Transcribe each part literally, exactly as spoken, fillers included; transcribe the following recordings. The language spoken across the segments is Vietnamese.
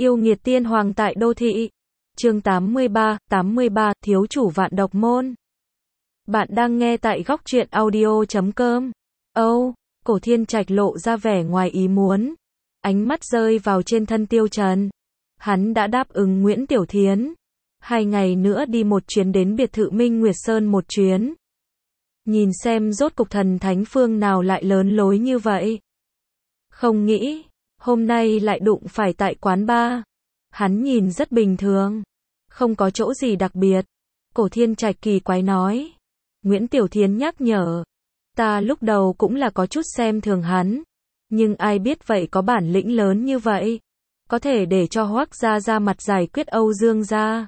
Yêu nghiệt tiên hoàng tại đô thị. Chương tám mươi ba, tám mươi ba, thiếu chủ vạn độc môn. Bạn đang nghe tại góc truyện audio chấm com. Âu, Cổ Thiên Trạch lộ ra vẻ ngoài ý muốn. Ánh mắt rơi vào trên thân Tiêu Trần. Hắn đã đáp ứng Nguyễn Tiểu Thiến. Hai ngày nữa đi một chuyến đến biệt thự Minh Nguyệt Sơn một chuyến. Nhìn xem rốt cục thần thánh phương nào lại lớn lối như vậy. Không nghĩ, hôm nay lại đụng phải tại quán bar. Hắn nhìn rất bình thường. Không có chỗ gì đặc biệt. Cổ Thiên Trạch kỳ quái nói. Nguyễn Tiểu Thiến nhắc nhở. Ta lúc đầu cũng là có chút xem thường hắn. Nhưng ai biết vậy có bản lĩnh lớn như vậy. Có thể để cho Hoác gia ra mặt giải quyết Âu Dương gia.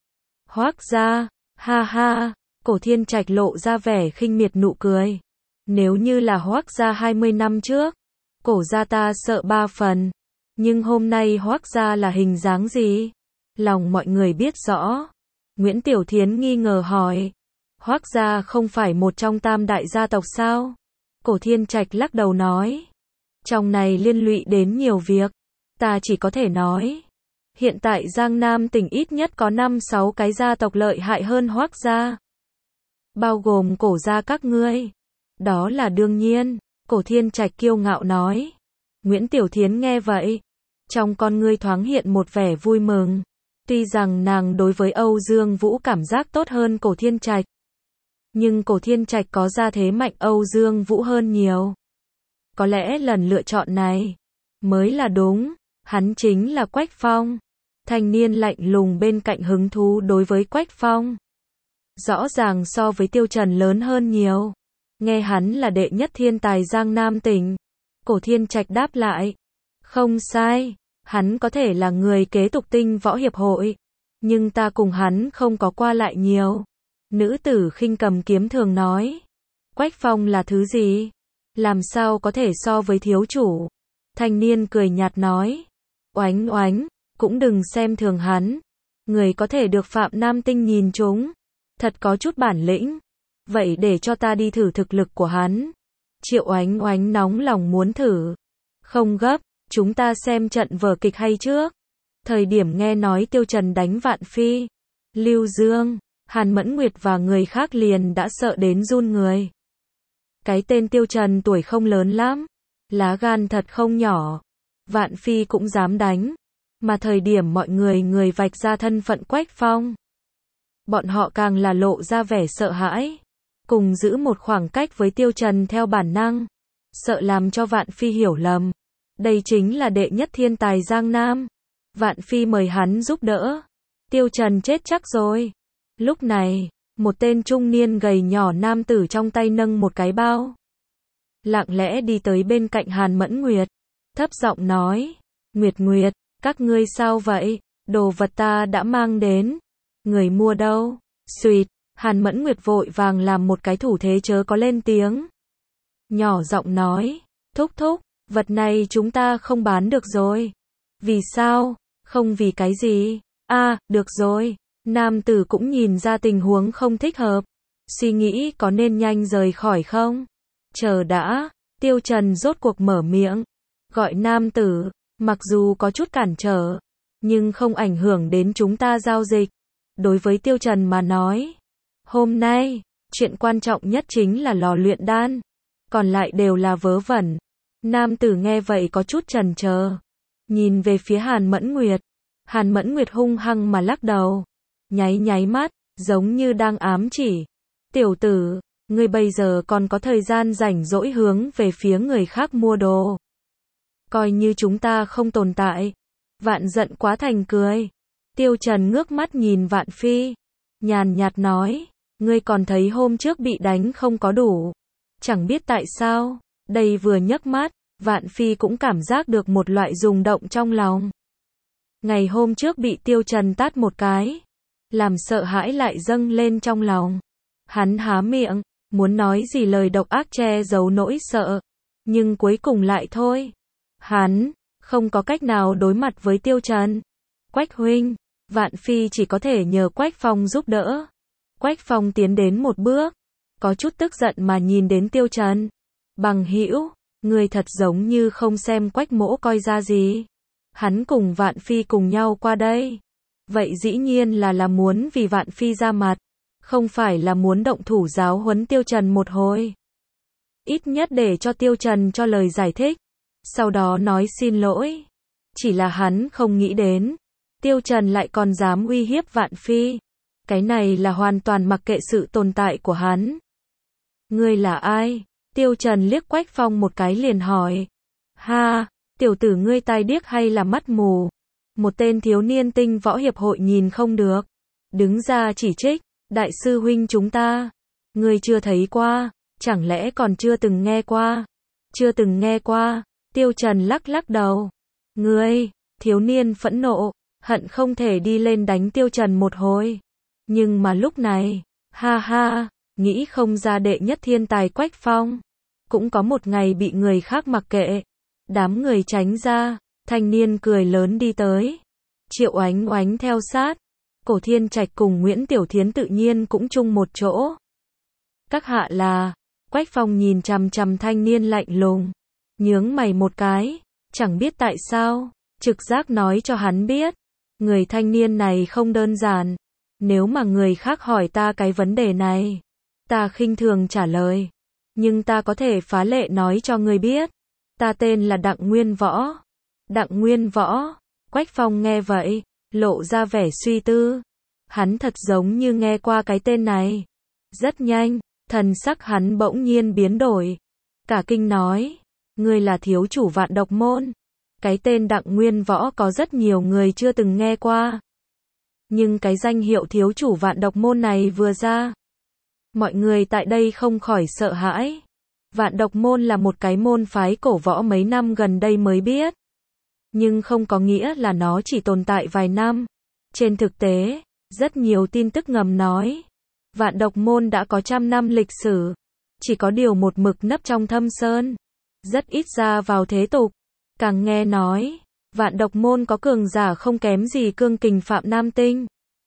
Hoác gia, ha ha. Cổ Thiên Trạch lộ ra vẻ khinh miệt nụ cười. Nếu như là Hoác gia hai mươi năm trước, cổ gia ta sợ ba phần. Nhưng hôm nay Hoác gia là hình dáng gì? Lòng mọi người biết rõ. Nguyễn Tiểu Thiến nghi ngờ hỏi. Hoác gia không phải một trong tam đại gia tộc sao? Cổ Thiên Trạch lắc đầu nói. Trong này liên lụy đến nhiều việc. Ta chỉ có thể nói. Hiện tại Giang Nam tỉnh ít nhất có năm sáu cái gia tộc lợi hại hơn Hoác gia. Bao gồm cổ gia các ngươi. Đó là đương nhiên. Cổ Thiên Trạch kiêu ngạo nói. Nguyễn Tiểu Thiến nghe vậy. Trong con ngươi thoáng hiện một vẻ vui mừng. Tuy rằng nàng đối với Âu Dương Vũ cảm giác tốt hơn Cổ Thiên Trạch. Nhưng Cổ Thiên Trạch có gia thế mạnh Âu Dương Vũ hơn nhiều. Có lẽ lần lựa chọn này mới là đúng. Hắn chính là Quách Phong. Thanh niên lạnh lùng bên cạnh hứng thú đối với Quách Phong. Rõ ràng so với Tiêu Trần lớn hơn nhiều. Nghe hắn là đệ nhất thiên tài Giang Nam tỉnh. Cổ Thiên Trạch đáp lại. Không sai. Hắn có thể là người kế tục Tinh Võ Hiệp hội. Nhưng ta cùng hắn không có qua lại nhiều. Nữ tử khinh cầm kiếm thường nói. Quách Phong là thứ gì? Làm sao có thể so với thiếu chủ? Thanh niên cười nhạt nói. Oánh oánh, cũng đừng xem thường hắn. Người có thể được Phạm Nam Tinh nhìn trúng. Thật có chút bản lĩnh. Vậy để cho ta đi thử thực lực của hắn. Triệu Oánh Oánh nóng lòng muốn thử. Không gấp, chúng ta xem trận vở kịch hay trước. Thời điểm nghe nói Tiêu Trần đánh Vạn Phi, Lưu Dương, Hàn Mẫn Nguyệt và người khác liền đã sợ đến run người. Cái tên Tiêu Trần tuổi không lớn lắm, lá gan thật không nhỏ. Vạn Phi cũng dám đánh. Mà thời điểm mọi người người vạch ra thân phận Quách Phong, bọn họ càng là lộ ra vẻ sợ hãi. Cùng giữ một khoảng cách với Tiêu Trần theo bản năng. Sợ làm cho Vạn Phi hiểu lầm. Đây chính là đệ nhất thiên tài Giang Nam. Vạn Phi mời hắn giúp đỡ. Tiêu Trần chết chắc rồi. Lúc này, một tên trung niên gầy nhỏ nam tử trong tay nâng một cái bao. Lặng lẽ đi tới bên cạnh Hàn Mẫn Nguyệt. Thấp giọng nói. Nguyệt Nguyệt, các ngươi sao vậy? Đồ vật ta đã mang đến. Người mua đâu? Xuyệt. Hàn Mẫn Nguyệt vội vàng làm một cái thủ thế chớ có lên tiếng. Nhỏ giọng nói. Thúc thúc, vật này chúng ta không bán được rồi. Vì sao? Không vì cái gì? À, được rồi. Nam tử cũng nhìn ra tình huống không thích hợp. Suy nghĩ có nên nhanh rời khỏi không? Chờ đã. Tiêu Trần rốt cuộc mở miệng. Gọi nam tử. Mặc dù có chút cản trở. Nhưng không ảnh hưởng đến chúng ta giao dịch. Đối với Tiêu Trần mà nói. Hôm nay, chuyện quan trọng nhất chính là lò luyện đan. Còn lại đều là vớ vẩn. Nam tử nghe vậy có chút chần chờ. Nhìn về phía Hàn Mẫn Nguyệt. Hàn Mẫn Nguyệt hung hăng mà lắc đầu. Nháy nháy mắt, giống như đang ám chỉ. Tiểu tử, ngươi bây giờ còn có thời gian rảnh rỗi hướng về phía người khác mua đồ. Coi như chúng ta không tồn tại. Vạn giận quá thành cười. Tiêu Trần ngước mắt nhìn Vạn Phi. Nhàn nhạt nói. Ngươi còn thấy hôm trước bị đánh không có đủ. Chẳng biết tại sao. Đây vừa nhấc mắt. Vạn Phi cũng cảm giác được một loại rung động trong lòng. Ngày hôm trước bị Tiêu Trần tát một cái. Làm sợ hãi lại dâng lên trong lòng. Hắn há miệng. Muốn nói gì lời độc ác che giấu nỗi sợ. Nhưng cuối cùng lại thôi. Hắn không có cách nào đối mặt với Tiêu Trần. Quách huynh. Vạn Phi chỉ có thể nhờ Quách Phong giúp đỡ. Quách Phong tiến đến một bước. Có chút tức giận mà nhìn đến Tiêu Trần. Bằng hữu, người thật giống như không xem Quách mỗ coi ra gì. Hắn cùng Vạn Phi cùng nhau qua đây. Vậy dĩ nhiên là là muốn vì Vạn Phi ra mặt, không phải là muốn động thủ giáo huấn Tiêu Trần một hồi. Ít nhất để cho Tiêu Trần cho lời giải thích, sau đó nói xin lỗi. Chỉ là hắn không nghĩ đến, Tiêu Trần lại còn dám uy hiếp Vạn Phi. Cái này là hoàn toàn mặc kệ sự tồn tại của hắn. Ngươi là ai? Tiêu Trần liếc Quách Phong một cái liền hỏi. Ha, tiểu tử ngươi tai điếc hay là mắt mù? Một tên thiếu niên tinh võ hiệp hội nhìn không được, đứng ra chỉ trích, đại sư huynh chúng ta. Ngươi chưa thấy qua, chẳng lẽ còn chưa từng nghe qua? Chưa từng nghe qua, Tiêu Trần lắc lắc đầu. Ngươi, thiếu niên phẫn nộ, hận không thể đi lên đánh Tiêu Trần một hồi. Nhưng mà lúc này, ha ha, nghĩ không ra đệ nhất thiên tài Quách Phong, cũng có một ngày bị người khác mặc kệ. Đám người tránh ra, thanh niên cười lớn đi tới. Triệu Oánh Oánh theo sát, Cổ Thiên Trạch cùng Nguyễn Tiểu Thiến tự nhiên cũng chung một chỗ. Các hạ là, Quách Phong nhìn chằm chằm thanh niên lạnh lùng, nhướng mày một cái, chẳng biết tại sao, trực giác nói cho hắn biết, người thanh niên này không đơn giản. Nếu mà người khác hỏi ta cái vấn đề này, ta khinh thường trả lời, nhưng ta có thể phá lệ nói cho người biết, ta tên là Đặng Nguyên Võ. Đặng Nguyên Võ, Quách Phong nghe vậy, lộ ra vẻ suy tư. Hắn thật giống như nghe qua cái tên này. Rất nhanh, thần sắc hắn bỗng nhiên biến đổi. Cả kinh nói, ngươi là thiếu chủ Vạn Độc Môn. Cái tên Đặng Nguyên Võ có rất nhiều người chưa từng nghe qua. Nhưng cái danh hiệu thiếu chủ Vạn Độc Môn này vừa ra, mọi người tại đây không khỏi sợ hãi. Vạn Độc Môn là một cái môn phái cổ võ mấy năm gần đây mới biết. Nhưng không có nghĩa là nó chỉ tồn tại vài năm. Trên thực tế, rất nhiều tin tức ngầm nói, Vạn Độc Môn đã có trăm năm lịch sử. Chỉ có điều một mực nấp trong thâm sơn, rất ít ra vào thế tục. Càng nghe nói, Vạn Độc Môn có cường giả không kém gì cương kình Phạm Nam Tinh.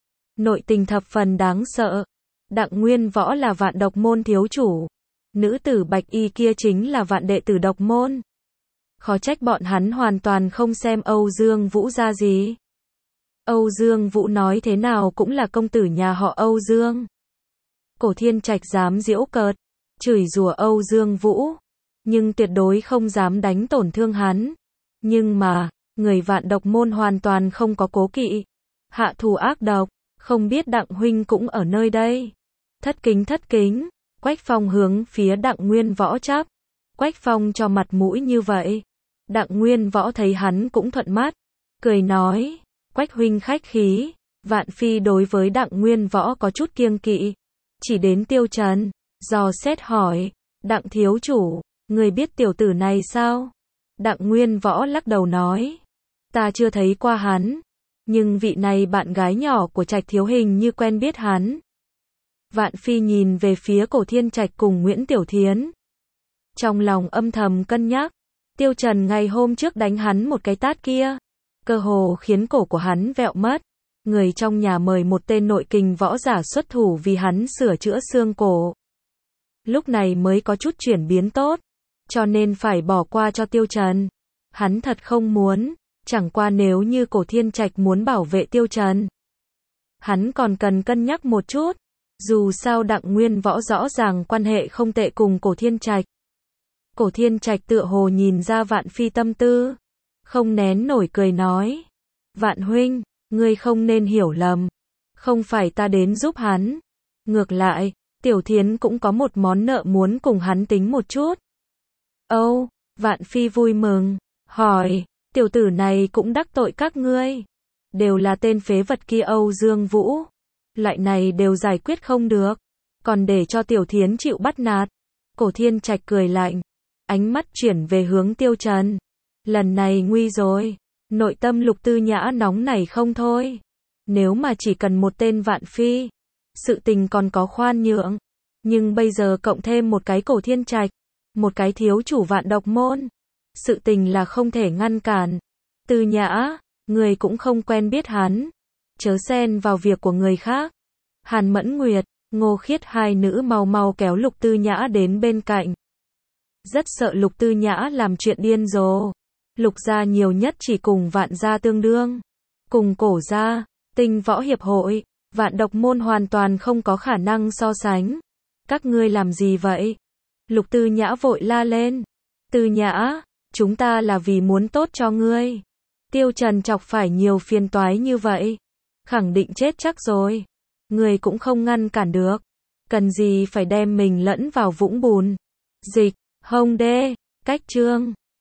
Nội tình thập phần đáng sợ. Đặng Nguyên Võ là Vạn Độc Môn thiếu chủ. Nữ tử bạch y kia chính là Vạn đệ tử Độc Môn. Khó trách bọn hắn hoàn toàn không xem Âu Dương Vũ ra gì. Âu Dương Vũ nói thế nào cũng là công tử nhà họ Âu Dương. Cổ Thiên Trạch dám giễu cợt, chửi rủa Âu Dương Vũ, nhưng tuyệt đối không dám đánh tổn thương hắn. Nhưng mà, người Vạn Độc Môn hoàn toàn không có cố kỵ, hạ thủ ác độc, không biết Đặng huynh cũng ở nơi đây. Thất kính thất kính, Quách Phong hướng phía Đặng Nguyên Võ chắp. Quách Phong cho mặt mũi như vậy. Đặng Nguyên Võ thấy hắn cũng thuận mắt, cười nói, Quách huynh khách khí. Vạn Phi đối với Đặng Nguyên Võ có chút kiêng kỵ, chỉ đến Tiêu Trần, dò xét hỏi, Đặng thiếu chủ, người biết tiểu tử này sao? Đặng Nguyên Võ lắc đầu nói, ta chưa thấy qua hắn, nhưng vị này bạn gái nhỏ của Trạch thiếu hình như quen biết hắn. Vạn Phi nhìn về phía Cổ Thiên Trạch cùng Nguyễn Tiểu Thiến, trong lòng âm thầm cân nhắc, Tiêu Trần ngày hôm trước đánh hắn một cái tát kia, cơ hồ khiến cổ của hắn vẹo mất. Người trong nhà mời một tên nội kình võ giả xuất thủ vì hắn sửa chữa xương cổ. Lúc này mới có chút chuyển biến tốt, cho nên phải bỏ qua cho Tiêu Trần. Hắn thật không muốn, chẳng qua nếu như Cổ Thiên Trạch muốn bảo vệ Tiêu Trần, hắn còn cần cân nhắc một chút. Dù sao Đặng Nguyên Võ rõ ràng quan hệ không tệ cùng Cổ Thiên Trạch. Cổ Thiên Trạch tựa hồ nhìn ra Vạn Phi tâm tư, không nén nổi cười nói, Vạn huynh, ngươi không nên hiểu lầm, không phải ta đến giúp hắn. Ngược lại, Tiểu Thiến cũng có một món nợ muốn cùng hắn tính một chút. Âu, Vạn Phi vui mừng, hỏi, tiểu tử này cũng đắc tội các ngươi. Đều là tên phế vật kia Âu Dương Vũ. Loại này đều giải quyết không được, còn để cho Tiểu Thiến chịu bắt nạt. Cổ Thiên Trạch cười lạnh, ánh mắt chuyển về hướng Tiêu Trần. Lần này nguy rồi. Nội tâm Lục Tư Nhã nóng nảy không thôi. Nếu mà chỉ cần một tên Vạn Phi, sự tình còn có khoan nhượng. Nhưng bây giờ cộng thêm một cái Cổ Thiên Trạch, một cái thiếu chủ Vạn Độc Môn, sự tình là không thể ngăn cản. Tư Nhã, người cũng không quen biết hắn, chớ xen vào việc của người khác. Hàn Mẫn Nguyệt, Ngô Khiết hai nữ mau mau kéo Lục Tư Nhã đến bên cạnh. Rất sợ Lục Tư Nhã làm chuyện điên rồ. Lục gia nhiều nhất chỉ cùng Vạn gia tương đương. Cùng Cổ gia, Tinh võ hiệp hội, Vạn độc môn hoàn toàn không có khả năng so sánh. Các ngươi làm gì vậy? Lục Tư Nhã vội la lên. Tư Nhã, chúng ta là vì muốn tốt cho ngươi. Tiêu Trần chọc phải nhiều phiền toái như vậy. Khẳng định chết chắc rồi. Ngươi cũng không ngăn cản được. Cần gì phải đem mình lẫn vào vũng bùn. Dịch, Hồng Đê, Cách Chương.